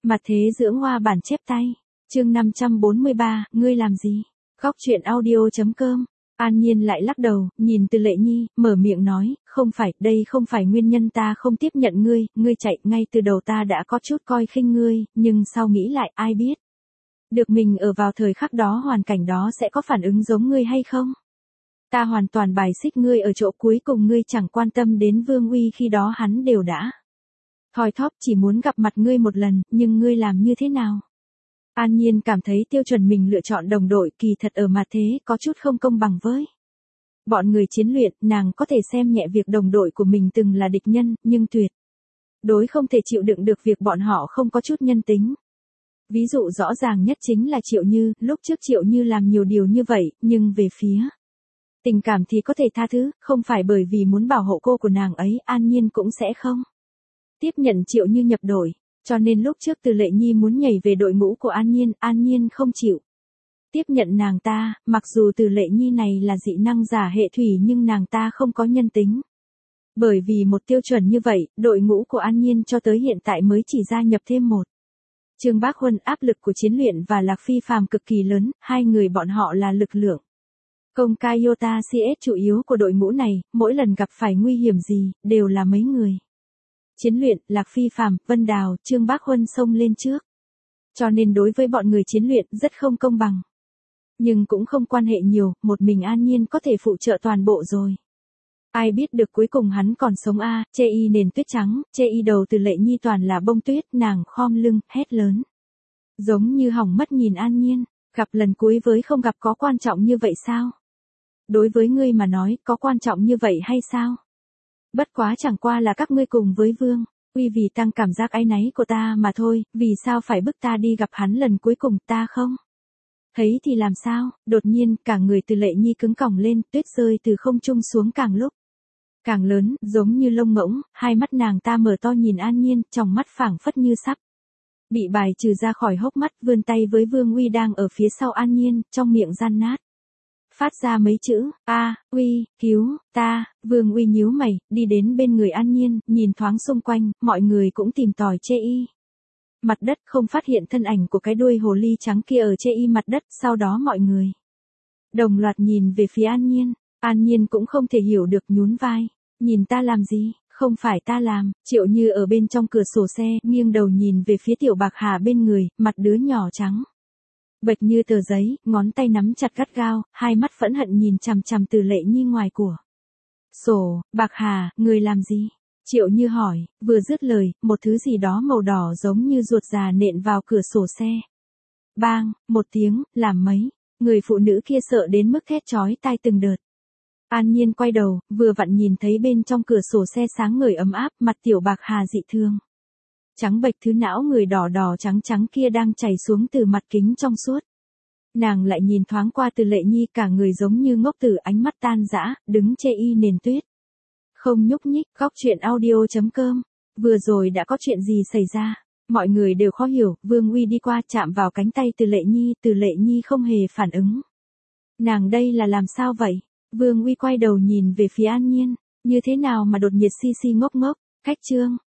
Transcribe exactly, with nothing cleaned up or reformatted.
Mặt thế dưỡng hoa bản chép tay. Chương năm trăm bốn mươi ba, ngươi làm gì? Góc truyện audio.com. An Nhiên lại lắc đầu, nhìn Từ Lệ Nhi, mở miệng nói, không phải, đây không phải nguyên nhân ta không tiếp nhận ngươi, ngươi chạy, ngay từ đầu ta đã có chút coi khinh ngươi, nhưng sau nghĩ lại, ai biết. Được mình ở vào thời khắc đó hoàn cảnh đó sẽ có phản ứng giống ngươi hay không? Ta hoàn toàn bài xích ngươi ở chỗ cuối cùng ngươi chẳng quan tâm đến Vương Uy khi đó hắn đều đã. Thoi thóp chỉ muốn gặp mặt ngươi một lần, nhưng ngươi làm như thế nào? An Nhiên cảm thấy tiêu chuẩn mình lựa chọn đồng đội kỳ thật ở mặt thế có chút không công bằng với. Bọn người chiến luyện, nàng có thể xem nhẹ việc đồng đội của mình từng là địch nhân, nhưng tuyệt đối không thể chịu đựng được việc bọn họ không có chút nhân tính. Ví dụ rõ ràng nhất chính là Triệu Như, lúc trước Triệu Như làm nhiều điều như vậy, nhưng về phía tình cảm thì có thể tha thứ, không phải bởi vì muốn bảo hộ cô của nàng ấy, An Nhiên cũng sẽ không tiếp nhận Triệu Như nhập đội. Cho nên lúc trước Từ Lệ Nhi muốn nhảy về đội ngũ của An Nhiên, An Nhiên không chịu tiếp nhận nàng ta, mặc dù Từ Lệ Nhi này là dị năng giả hệ thủy nhưng nàng ta không có nhân tính. Bởi vì một tiêu chuẩn như vậy, đội ngũ của An Nhiên cho tới hiện tại mới chỉ gia nhập thêm một. Trương Bác Huân áp lực của Chiến Luyện và Lạc Phi Phàm cực kỳ lớn, hai người bọn họ là lực lượng công khai Iota xê ét chủ yếu của đội ngũ này, mỗi lần gặp phải nguy hiểm gì, đều là mấy người. Chiến Luyện, Lạc Phi Phàm, Vân Đào, Trương Bác Huân xông lên trước. Cho nên đối với bọn người Chiến Luyện rất không công bằng. Nhưng cũng không quan hệ nhiều, một mình An Nhiên có thể phụ trợ toàn bộ rồi. Ai biết được cuối cùng hắn còn sống a, à, chê y nền tuyết trắng, chê y đầu Từ Lệ Nhi toàn là bông tuyết, nàng khom lưng, hét lớn. Giống như hỏng mất nhìn An Nhiên, gặp lần cuối với không gặp có quan trọng như vậy sao? Đối với ngươi mà nói, có quan trọng như vậy hay sao? Bất quá chẳng qua là các ngươi cùng với Vương Uy vì tăng cảm giác áy náy của ta mà thôi, vì sao phải bức ta đi gặp hắn lần cuối cùng, ta không thấy thì làm sao? Đột nhiên, cả người Từ Lệ Nhi cứng còng lên, tuyết rơi từ không trung xuống càng lúc càng lớn, giống như lông ngỗng, hai mắt nàng ta mở to nhìn An Nhiên, trong mắt phảng phất như sắp bị bài trừ ra khỏi hốc mắt, vươn tay với Vương Uy đang ở phía sau An Nhiên, trong miệng gian nát phát ra mấy chữ, a, Uy, cứu, ta. Vương Uy nhíu mày, đi đến bên người An Nhiên, nhìn thoáng xung quanh, mọi người cũng tìm tòi chê y mặt đất, không phát hiện thân ảnh của cái đuôi hồ ly trắng kia ở chê y mặt đất, sau đó mọi người đồng loạt nhìn về phía An Nhiên. An Nhiên cũng không thể hiểu được, nhún vai, nhìn ta làm gì, không phải ta làm. Triệu Như ở bên trong cửa sổ xe, nghiêng đầu nhìn về phía Tiểu Bạc Hà bên người, mặt đứa nhỏ trắng bệch như tờ giấy, ngón tay nắm chặt gắt gao, hai mắt phẫn hận nhìn chằm chằm Từ Lệ Nhi ngoài của sổ. Bạc Hà, người làm gì? Triệu Như hỏi, vừa dứt lời, một thứ gì đó màu đỏ giống như ruột già nện vào cửa sổ xe. Bang, một tiếng, làm mấy người phụ nữ kia sợ đến mức thét chói tai từng đợt. An Nhiên quay đầu, vừa vặn nhìn thấy bên trong cửa sổ xe sáng ngời ấm áp, mặt Tiểu Bạc Hà dị thương trắng bệch, thứ não người đỏ đỏ trắng trắng kia đang chảy xuống từ mặt kính trong suốt. Nàng lại nhìn thoáng qua Từ Lệ Nhi, cả người giống như ngốc tử, ánh mắt tan rã, đứng chê y nền tuyết không nhúc nhích. Góc truyện audio.com. Vừa rồi đã có chuyện gì xảy ra? Mọi người đều khó hiểu. Vương Uy đi qua chạm vào cánh tay Từ Lệ Nhi, Từ Lệ Nhi không hề phản ứng. Nàng đây là làm sao vậy? Vương Uy quay đầu nhìn về phía An Nhiên, như thế nào mà đột nhiệt si si ngốc ngốc. Khách trương,